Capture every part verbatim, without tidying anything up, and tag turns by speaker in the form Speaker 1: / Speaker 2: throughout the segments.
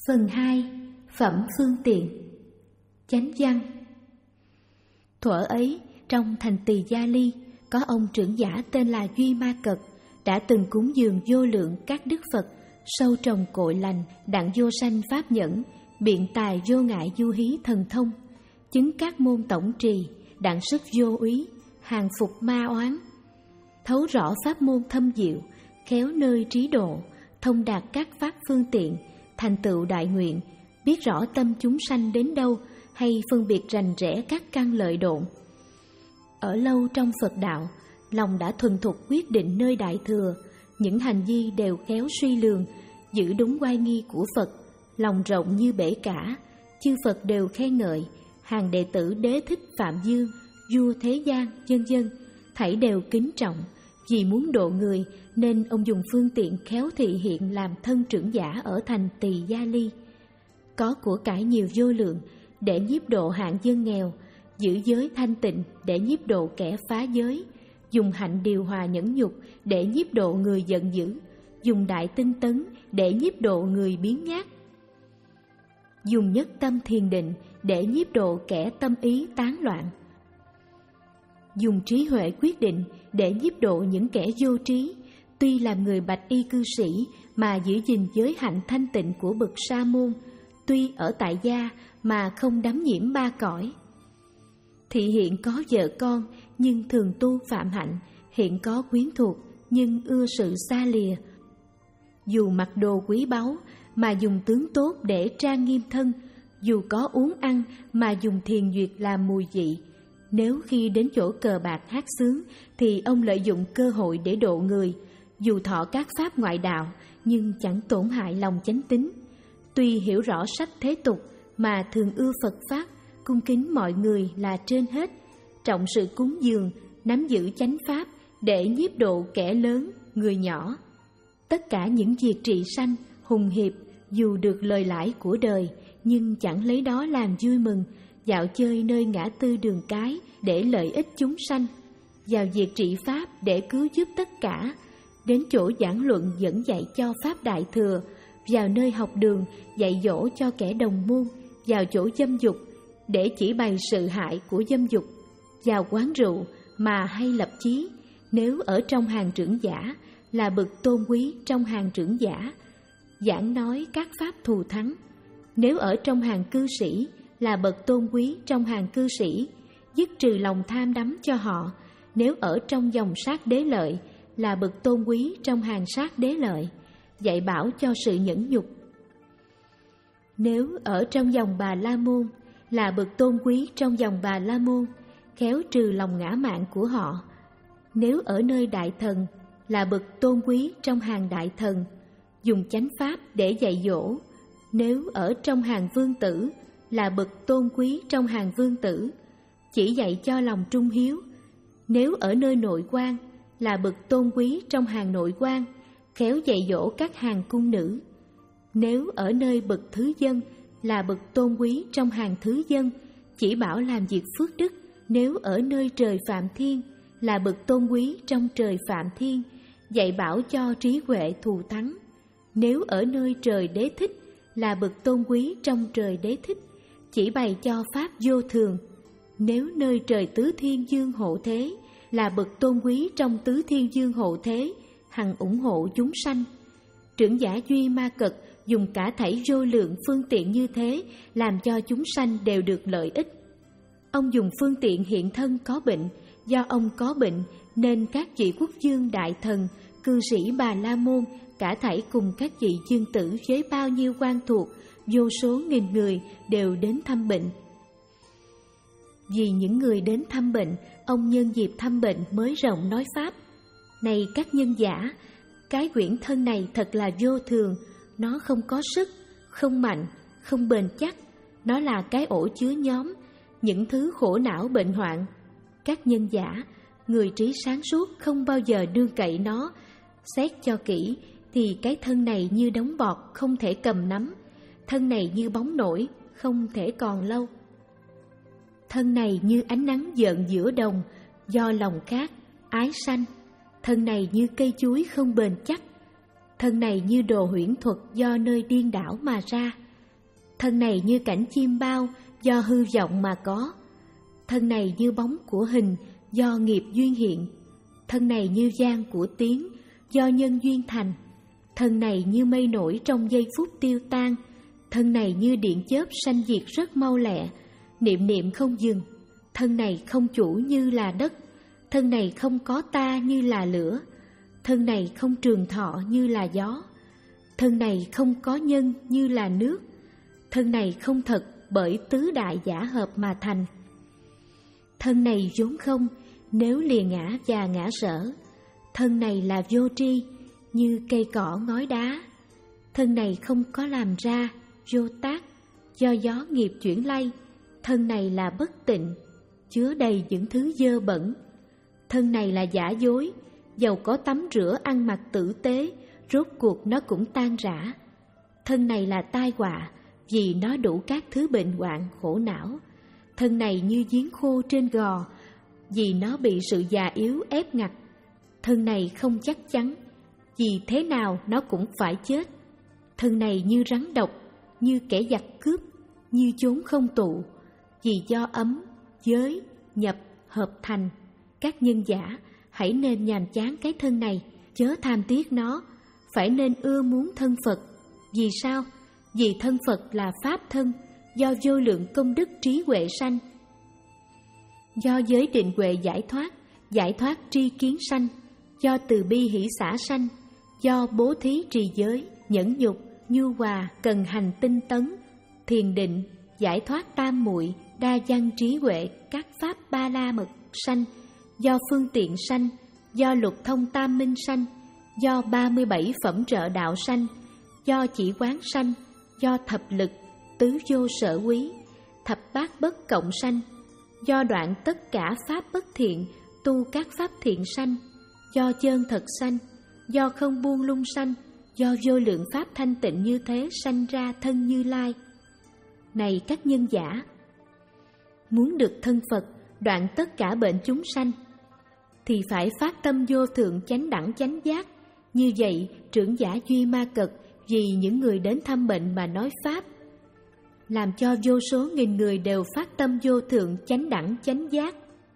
Speaker 1: Phần hai. Phẩm phương tiện. Chánh văn. Thuở ấy, trong thành Tỳ Gia Ly, có ông trưởng giả tên là Duy Ma Cật, đã từng cúng dường vô lượng các đức Phật, sâu trồng cội lành, đặng vô sanh pháp nhẫn, biện tài vô ngại du hí thần thông, chứng các môn tổng trì, đặng sức vô úy, hàng phục ma oán, thấu rõ pháp môn thâm diệu, khéo nơi trí độ, thông đạt các pháp phương tiện, thành tựu đại nguyện, biết rõ tâm chúng sanh đến đâu, hay phân biệt rành rẽ các căn lợi độn. Ở lâu trong Phật đạo, lòng đã thuần thục quyết định nơi đại thừa, những hành vi đều khéo suy lường, giữ đúng oai nghi của Phật, lòng rộng như bể cả, chư Phật đều khen ngợi, hàng đệ tử Đế Thích Phạm Dương, vua thế gian, vân vân, thảy đều kính trọng. Vì muốn độ người nên ông dùng phương tiện khéo thị hiện làm thân trưởng giả ở thành Tỳ Gia Ly. Có của cải nhiều vô lượng để nhiếp độ hạng dân nghèo, giữ giới thanh tịnh để nhiếp độ kẻ phá giới, dùng hạnh điều hòa nhẫn nhục để nhiếp độ người giận dữ, dùng đại tinh tấn để nhiếp độ người biếng nhác, dùng nhất tâm thiền định để nhiếp độ kẻ tâm ý tán loạn, dùng trí huệ quyết định để nhiếp độ những kẻ vô trí. Tuy làm người bạch y cư sĩ mà giữ gìn giới hạnh thanh tịnh của bậc sa môn, tuy ở tại gia mà không đắm nhiễm ba cõi. Thị hiện có vợ con nhưng thường tu phạm hạnh, hiện có quyến thuộc nhưng ưa sự xa lìa. Dù mặc đồ quý báu mà dùng tướng tốt để trang nghiêm thân, dù có uống ăn mà dùng thiền duyệt làm mùi vị. Nếu khi đến chỗ cờ bạc hát sướng thì ông lợi dụng cơ hội để độ người, dù thọ các pháp ngoại đạo nhưng chẳng tổn hại lòng chánh tín. Tuy hiểu rõ sách thế tục mà thường ưa Phật pháp, cung kính mọi người là trên hết, trọng sự cúng dường, nắm giữ chánh pháp để nhiếp độ kẻ lớn, người nhỏ. Tất cả những việc trị sanh, hùng hiệp, dù được lời lãi của đời, nhưng chẳng lấy đó làm vui mừng, dạo chơi nơi ngã tư đường cái để lợi ích chúng sanh, vào việc trị pháp để cứu giúp tất cả, đến chỗ giảng luận dẫn dạy cho pháp đại thừa, vào nơi học đường dạy dỗ cho kẻ đồng môn, vào chỗ dâm dục để chỉ bày sự hại của dâm dục, vào quán rượu mà hay lập chí. Nếu ở trong hàng trưởng giả là bậc tôn quý trong hàng trưởng giả, giảng nói các pháp thù thắng. Nếu ở trong hàng cư sĩ là bậc tôn quý trong hàng cư sĩ, dứt trừ lòng tham đắm cho họ. Nếu ở trong dòng sát đế lợi là bậc tôn quý trong hàng sát đế lợi, dạy bảo cho sự nhẫn nhục. Nếu ở trong dòng Bà La Môn là bậc tôn quý trong dòng Bà La Môn, khéo trừ lòng ngã mạn của họ. Nếu ở nơi đại thần là bậc tôn quý trong hàng đại thần, dùng chánh pháp để dạy dỗ. Nếu ở trong hàng vương tử là bậc tôn quý trong hàng vương tử, chỉ dạy cho lòng trung hiếu. Nếu ở nơi nội quan là bậc tôn quý trong hàng nội quan, khéo dạy dỗ các hàng cung nữ. Nếu ở nơi bậc thứ dân là bậc tôn quý trong hàng thứ dân, chỉ bảo làm việc phước đức. Nếu ở nơi trời Phạm Thiên là bậc tôn quý trong trời Phạm Thiên, dạy bảo cho trí huệ thù thắng. Nếu ở nơi trời Đế Thích là bậc tôn quý trong trời Đế Thích, chỉ bày cho pháp vô thường. Nếu nơi trời Tứ Thiên Dương Hộ Thế là bậc tôn quý trong Tứ Thiên Dương Hộ Thế, hằng ủng hộ chúng sanh. Trưởng giả Duy Ma Cật dùng cả thảy vô lượng phương tiện như thế làm cho chúng sanh đều được lợi ích. Ông dùng phương tiện hiện thân có bệnh, do ông có bệnh nên các vị quốc vương đại thần, cư sĩ Bà La Môn, cả thảy cùng các vị dương tử với bao nhiêu quan thuộc, vô số nghìn người đều đến thăm bệnh. Vì những người đến thăm bệnh, ông nhân dịp thăm bệnh mới rộng nói pháp. Này các nhân giả, cái quyển thân này thật là vô thường, nó không có sức, không mạnh, không bền chắc, nó là cái ổ chứa nhóm những thứ khổ não bệnh hoạn. Các nhân giả, người trí sáng suốt không bao giờ đương cậy nó. Xét cho kỹ thì cái thân này như đống bọt không thể cầm nắm, thân này như bóng nổi không thể còn lâu. Thân này như ánh nắng dợn giữa đồng, do lòng khát, ái sanh. Thân này như cây chuối không bền chắc. Thân này như đồ huyễn thuật do nơi điên đảo mà ra. Thân này như cảnh chim bao, do hư vọng mà có. Thân này như bóng của hình, do nghiệp duyên hiện. Thân này như vang của tiếng, do nhân duyên thành. Thân này như mây nổi trong giây phút tiêu tan. Thân này như điện chớp sanh diệt rất mau lẹ, niệm niệm không dừng. Thân này không chủ như là đất. Thân này không có ta như là lửa. Thân này không trường thọ như là gió. Thân này không có nhân như là nước. Thân này không thật bởi tứ đại giả hợp mà thành. Thân này vốn không, nếu lìa ngã và ngã sở. Thân này là vô tri, như cây cỏ ngói đá. Thân này không có làm ra, vô tác, do gió nghiệp chuyển lay. Thân này là bất tịnh, chứa đầy những thứ dơ bẩn. Thân này là giả dối, dầu có tắm rửa ăn mặc tử tế, rốt cuộc nó cũng tan rã. Thân này là tai họa, vì nó đủ các thứ bệnh hoạn khổ não. Thân này như giếng khô trên gò, vì nó bị sự già yếu ép ngặt. Thân này không chắc chắn, vì thế nào nó cũng phải chết. Thân này như rắn độc, như kẻ giặc cướp, như chốn không tụ, vì do ấm, giới, nhập, hợp thành. Các nhân giả hãy nên nhàm chán cái thân này, chớ tham tiếc nó, phải nên ưa muốn thân Phật. Vì sao? Vì thân Phật là Pháp thân, do vô lượng công đức trí huệ sanh. Do giới định huệ giải thoát, giải thoát tri kiến sanh. Do từ bi hỷ xả sanh. Do bố thí trì giới, nhẫn nhục, nhu hòa, cần hành tinh tấn, thiền định, giải thoát tam muội, đa văn trí huệ, các pháp ba la mật sanh. Do phương tiện sanh, do lục thông tam minh sanh. Do ba mươi bảy phẩm trợ đạo sanh. Do chỉ quán sanh. Do thập lực, tứ vô sở quý, thập bát bất cộng sanh. Do đoạn tất cả pháp bất thiện, tu các pháp thiện sanh. Do chân thật sanh. Do không buông lung sanh. Do vô lượng pháp thanh tịnh như thế sanh ra thân Như Lai. Này các nhân giả, muốn được thân Phật, đoạn tất cả bệnh chúng sanh, thì phải phát tâm vô thượng chánh đẳng chánh giác. Như vậy, trưởng giả Duy Ma Cật vì những người đến thăm bệnh mà nói Pháp, làm cho vô số nghìn người đều phát tâm vô thượng chánh đẳng chánh giác.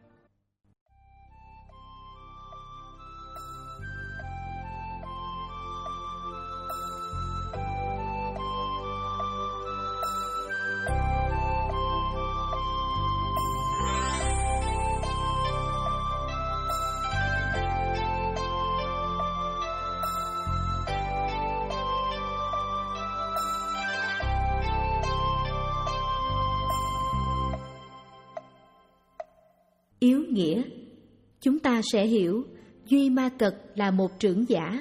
Speaker 1: Yếu nghĩa, chúng ta sẽ hiểu Duy Ma Cật là một trưởng giả.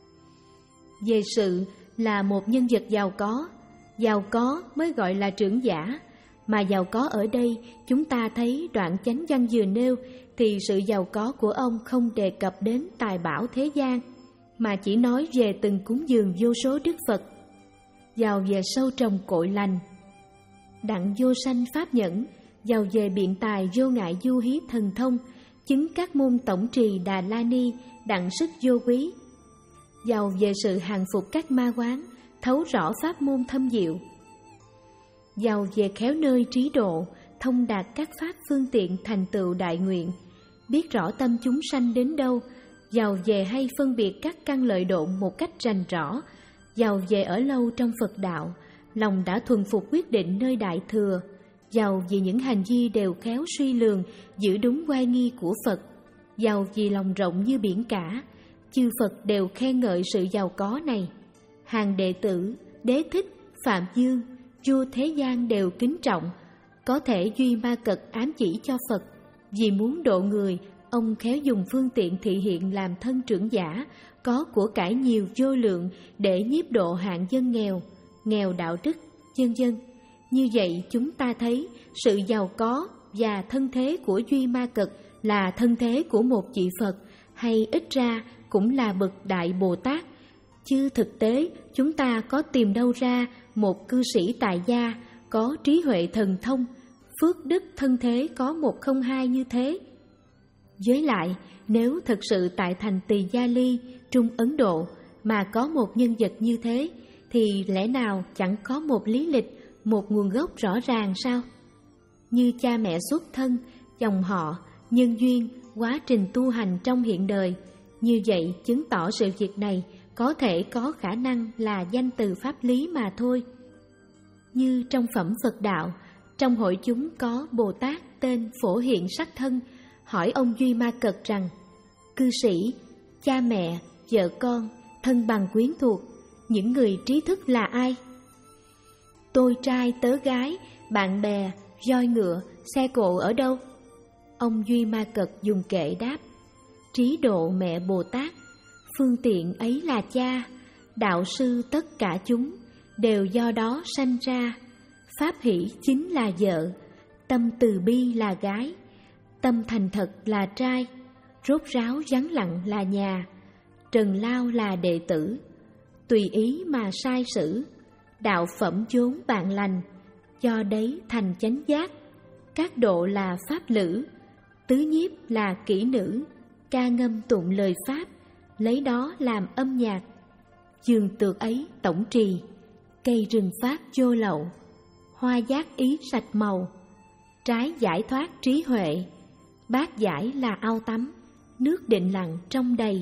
Speaker 1: Về sự là một nhân vật giàu có, giàu có mới gọi là trưởng giả. Mà giàu có ở đây chúng ta thấy đoạn chánh văn vừa nêu thì sự giàu có của ông không đề cập đến tài bảo thế gian, mà chỉ nói về từng cúng dường vô số Đức Phật, giàu về sâu trồng cội lành, đặng vô sanh pháp nhẫn, giàu về biện tài vô ngại du hí thần thông, chứng các môn tổng trì Đà La Ni, đặng sức vô quý, giàu về sự hàng phục các ma quán, thấu rõ pháp môn thâm diệu, giàu về khéo nơi trí độ, thông đạt các pháp phương tiện thành tựu đại nguyện, biết rõ tâm chúng sanh đến đâu, giàu về hay phân biệt các căn lợi độn một cách rành rõ, giàu về ở lâu trong Phật đạo, lòng đã thuần phục quyết định nơi đại thừa, giàu vì những hành vi đều khéo suy lường, giữ đúng oai nghi của Phật, giàu vì lòng rộng như biển cả. Chư Phật đều khen ngợi sự giàu có này. Hàng đệ tử, Đế Thích, Phạm Dương, vua thế gian đều kính trọng. Có thể Duy Ma Cật ám chỉ cho Phật, vì muốn độ người, ông khéo dùng phương tiện thị hiện làm thân trưởng giả, có của cải nhiều vô lượng để nhiếp độ hạng dân nghèo, nghèo đạo đức, vân vân. Như vậy chúng ta thấy sự giàu có và thân thế của Duy Ma Cật là thân thế của một vị Phật, hay ít ra cũng là bậc Đại Bồ Tát. Chứ thực tế chúng ta có tìm đâu ra một cư sĩ tại gia, có trí huệ thần thông, phước đức thân thế có một không hai như thế. Với lại, nếu thật sự tại thành Tỳ Gia Ly, Trung Ấn Độ mà có một nhân vật như thế, thì lẽ nào chẳng có một lý lịch, một nguồn gốc rõ ràng sao? Như cha mẹ xuất thân, dòng họ, nhân duyên, quá trình tu hành trong hiện đời, như vậy chứng tỏ sự việc này có thể có khả năng là danh từ pháp lý mà thôi. Như trong phẩm Phật đạo, trong hội chúng có Bồ Tát tên Phổ Hiện Sắc Thân hỏi ông Duy Ma Cật rằng: cư sĩ, cha mẹ, vợ con, thân bằng quyến thuộc, những người trí thức là ai? Tôi trai tớ gái, bạn bè, voi ngựa, xe cộ ở đâu? Ông Duy Ma Cật dùng kệ đáp: trí độ mẹ Bồ Tát, phương tiện ấy là cha, đạo sư tất cả chúng đều do đó sanh ra. Pháp hỷ chính là vợ, tâm từ bi là gái, tâm thành thật là trai, rốt ráo vắng lặng là nhà, trần lao là đệ tử. Tùy ý mà sai sử, đạo phẩm vốn bạn lành, do đấy thành chánh giác. Các độ là pháp lữ, tứ nhiếp là kỹ nữ, ca ngâm tụng lời pháp, lấy đó làm âm nhạc. Giường tược ấy tổng trì, cây rừng pháp vô lậu, hoa giác ý sạch màu, trái giải thoát trí huệ, bát giải là ao tắm, nước định lặng trong đầy.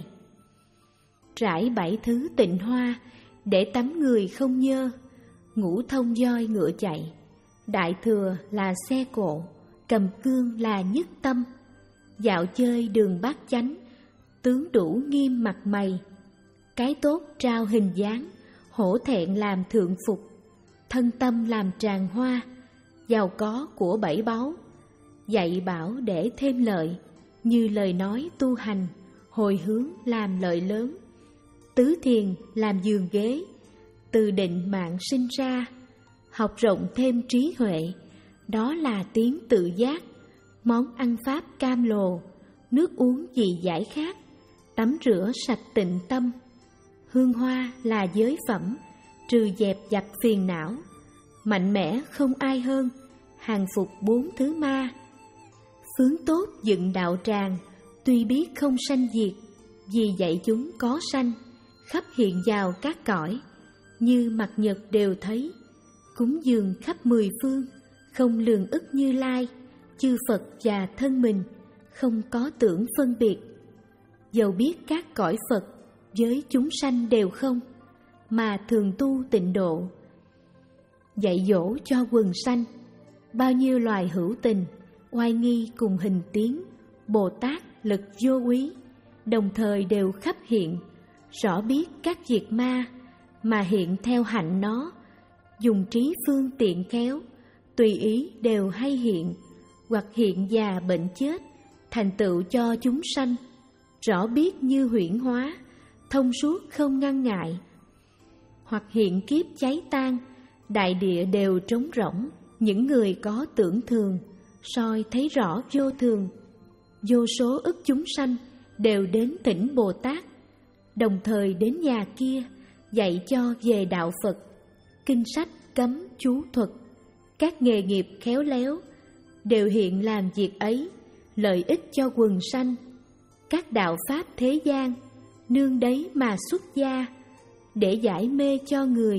Speaker 1: Trải bảy thứ tịnh hoa, để tắm người không nhơ, ngũ thông voi ngựa chạy, đại thừa là xe cộ, cầm cương là nhất tâm. Dạo chơi đường bát chánh, tướng đủ nghiêm mặt mày, cái tốt trao hình dáng, hổ thẹn làm thượng phục, thân tâm làm tràng hoa, giàu có của bảy báu. Dạy bảo để thêm lợi, như lời nói tu hành, hồi hướng làm lợi lớn. Tứ thiền làm giường ghế, từ định mạng sinh ra, học rộng thêm trí huệ, đó là tiếng tự giác. Món ăn pháp cam lồ, nước uống gì giải khát, tắm rửa sạch tịnh tâm. Hương hoa là giới phẩm, trừ dẹp dặt phiền não, mạnh mẽ không ai hơn, hàng phục bốn thứ ma. Phướng tốt dựng đạo tràng, tuy biết không sanh diệt, vì dạy chúng có sanh, khắp hiện vào các cõi, như mặt nhật đều thấy. Cúng dường khắp mười phương, không lường ức Như Lai, chư Phật và thân mình, không có tưởng phân biệt. Dầu biết các cõi Phật với chúng sanh đều không, mà thường tu tịnh độ. Dạy dỗ cho quần sanh, bao nhiêu loài hữu tình, oai nghi cùng hình tiếng, Bồ Tát lực vô úy, đồng thời đều khắp hiện, rõ biết các việc ma, mà hiện theo hạnh nó, dùng trí phương tiện khéo, tùy ý đều hay hiện, hoặc hiện già bệnh chết, thành tựu cho chúng sanh, rõ biết như huyễn hóa, thông suốt không ngăn ngại. Hoặc hiện kiếp cháy tan, đại địa đều trống rỗng, những người có tưởng thường, soi thấy rõ vô thường. Vô số ức chúng sanh đều đến thỉnh Bồ Tát, đồng thời đến nhà kia dạy cho về đạo Phật, kinh sách cấm chú thuật, các nghề nghiệp khéo léo, đều hiện làm việc ấy, lợi ích cho quần sanh. Các đạo pháp thế gian, nương đấy mà xuất gia, để giải mê cho người,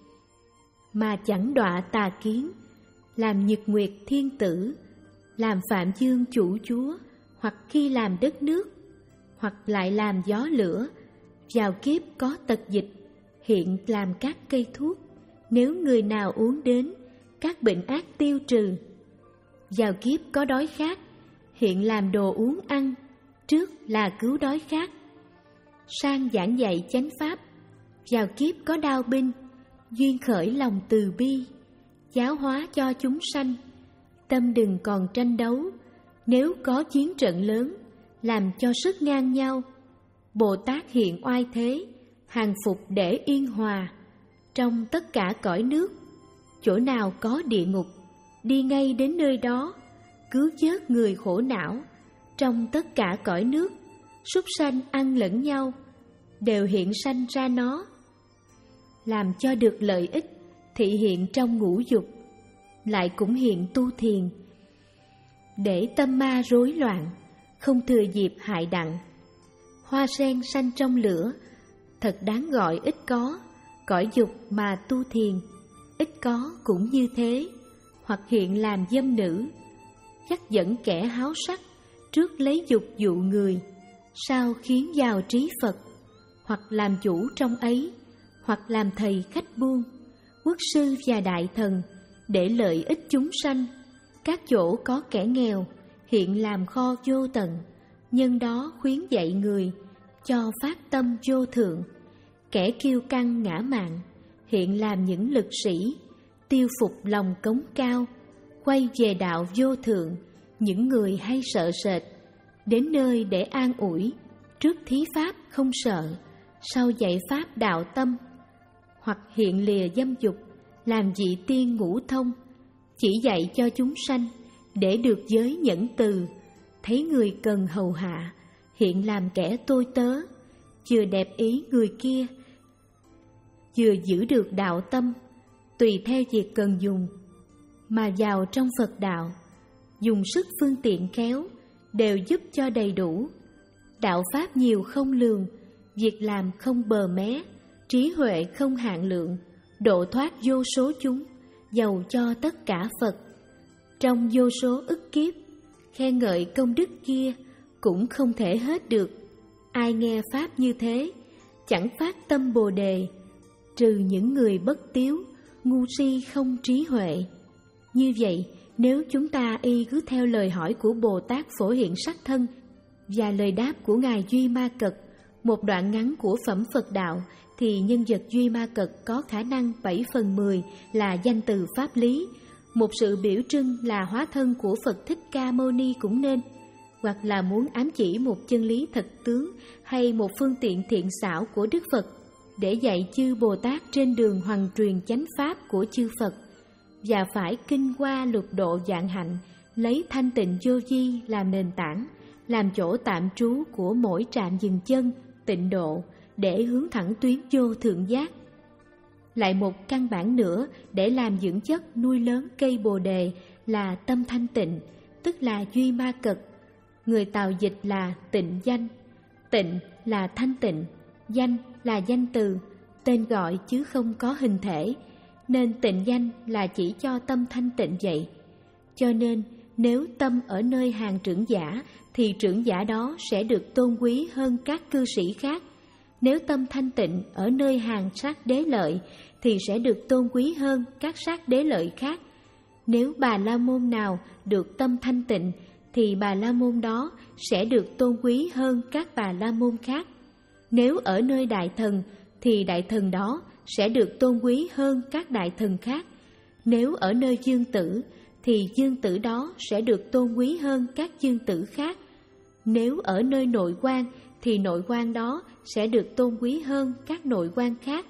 Speaker 1: mà chẳng đọa tà kiến, làm nhật nguyệt thiên tử, làm phạm dương chủ chúa, hoặc khi làm đất nước, hoặc lại làm gió lửa. Vào kiếp có tật dịch, hiện làm các cây thuốc, nếu người nào uống đến, các bệnh ác tiêu trừ. Vào kiếp có đói khát, hiện làm đồ uống ăn, trước là cứu đói khát. Sang giảng dạy chánh pháp, vào kiếp có đao binh, duyên khởi lòng từ bi, giáo hóa cho chúng sanh. Tâm đừng còn tranh đấu, nếu có chiến trận lớn, làm cho sức ngang nhau. Bồ Tát hiện oai thế, hàng phục để yên hòa. Trong tất cả cõi nước, chỗ nào có địa ngục, đi ngay đến nơi đó, cứu vớt người khổ não. Trong tất cả cõi nước, súc sanh ăn lẫn nhau, đều hiện sanh ra nó. Làm cho được lợi ích, thị hiện trong ngũ dục, lại cũng hiện tu thiền, để tâm ma rối loạn, không thừa dịp hại đặng. Hoa sen sanh trong lửa, thật đáng gọi ít có, cõi dục mà tu thiền. ít có cũng như thế, hoặc hiện làm dâm nữ, dắt dẫn kẻ háo sắc, trước lấy dục dụ người, sau khiến vào trí Phật, hoặc làm chủ trong ấy, hoặc làm thầy khách buôn, quốc sư và đại thần, để lợi ích chúng sanh. Các chỗ có kẻ nghèo, hiện làm kho vô tận, nhân đó khuyến dạy người, cho phát tâm vô thượng. Kẻ kiêu căng ngã mạn, hiện làm những lực sĩ, tiêu phục lòng cống cao, quay về đạo vô thượng. Những người hay sợ sệt, đến nơi để an ủi, trước thí pháp không sợ, sau dạy pháp đạo tâm. Hoặc hiện lìa dâm dục, làm vị tiên ngũ thông, chỉ dạy cho chúng sanh, để được giới nhẫn từ. Thấy người cần hầu hạ, hiện làm kẻ tôi tớ, vừa đẹp ý người kia, vừa giữ được đạo tâm, tùy theo việc cần dùng, mà vào trong Phật đạo, dùng sức phương tiện khéo, đều giúp cho đầy đủ. Đạo pháp nhiều không lường, việc làm không bờ mé, trí huệ không hạn lượng, độ thoát vô số chúng, giàu cho tất cả Phật. Trong vô số ức kiếp, khen ngợi công đức kia cũng không thể hết được. Ai nghe pháp như thế, chẳng phát tâm Bồ đề, trừ những người bất tiếu, ngu si không trí huệ. Như vậy, nếu chúng ta y cứ theo lời hỏi của Bồ Tát Phổ Hiện Sắc Thân và lời đáp của Ngài Duy Ma Cật, một đoạn ngắn của phẩm Phật đạo, thì nhân vật Duy Ma Cật có khả năng bảy phần mười là danh từ pháp lý, một sự biểu trưng là hóa thân của Phật Thích Ca Mâu Ni cũng nên, hoặc là muốn ám chỉ một chân lý thật tướng hay một phương tiện thiện xảo của Đức Phật để dạy chư Bồ Tát trên đường hoằng truyền chánh pháp của chư Phật. Và phải kinh qua lục độ vạn hạnh, lấy thanh tịnh vô vi làm nền tảng, làm chỗ tạm trú của mỗi trạm dừng chân, tịnh độ, để hướng thẳng tuyến vô thượng giác. Lại một căn bản nữa để làm dưỡng chất nuôi lớn cây Bồ đề là tâm thanh tịnh, tức là Duy Ma Cật. Người Tàu dịch là tịnh danh. Tịnh là thanh tịnh, danh là danh từ, tên gọi chứ không có hình thể, nên tịnh danh là chỉ cho tâm thanh tịnh vậy. Cho nên nếu tâm ở nơi hàng trưởng giả thì trưởng giả đó sẽ được tôn quý hơn các cư sĩ khác. Nếu tâm thanh tịnh ở nơi hàng sát đế lợi thì sẽ được tôn quý hơn các sát đế lợi khác. Nếu Bà La Môn nào được tâm thanh tịnh thì Bà La Môn đó sẽ được tôn quý hơn các Bà La Môn khác. Nếu ở nơi đại thần thì đại thần đó sẽ được tôn quý hơn các đại thần khác. Nếu ở nơi dương tử thì dương tử đó sẽ được tôn quý hơn các dương tử khác. Nếu ở nơi nội quan thì nội quan đó sẽ được tôn quý hơn các nội quan khác.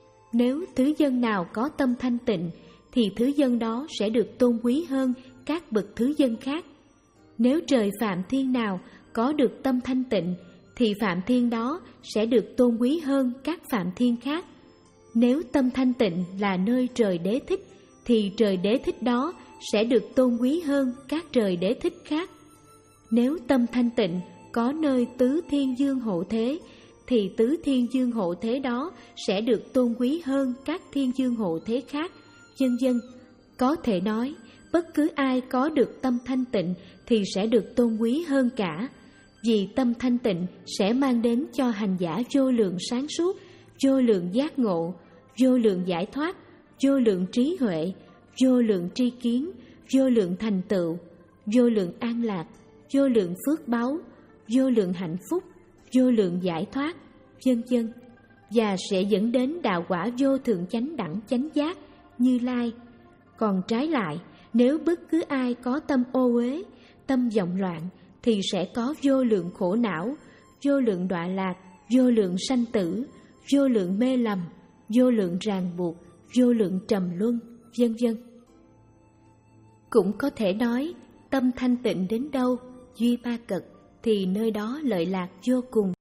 Speaker 1: Nếu thứ dân nào có tâm thanh tịnh thì thứ dân đó sẽ được tôn quý hơn các bậc thứ dân khác. Nếu trời Phạm Thiên nào có được tâm thanh tịnh thì Phạm Thiên đó sẽ được tôn quý hơn các Phạm Thiên khác. Nếu tâm thanh tịnh là nơi trời Đế Thích thì trời Đế Thích đó sẽ được tôn quý hơn các trời Đế Thích khác. Nếu tâm thanh tịnh có nơi tứ thiên dương hộ thế thì tứ thiên dương hộ thế đó sẽ được tôn quý hơn các thiên dương hộ thế khác, vân vân. Có thể nói, bất cứ ai có được tâm thanh tịnh thì sẽ được tôn quý hơn cả. Vì tâm thanh tịnh sẽ mang đến cho hành giả vô lượng sáng suốt, vô lượng giác ngộ, vô lượng giải thoát, vô lượng trí huệ, vô lượng tri kiến, vô lượng thành tựu, vô lượng an lạc, vô lượng phước báu, vô lượng hạnh phúc, vô lượng giải thoát, vân vân, và sẽ dẫn đến đạo quả vô thượng chánh đẳng chánh giác, Như Lai. Còn trái lại, nếu bất cứ ai có tâm ô uế, tâm vọng loạn, thì sẽ có vô lượng khổ não, vô lượng đọa lạc, vô lượng sanh tử, vô lượng mê lầm, vô lượng ràng buộc, vô lượng trầm luân, vân vân. Cũng có thể nói, tâm thanh tịnh đến đâu, Duy Ma Cật, thì nơi đó lợi lạc vô cùng.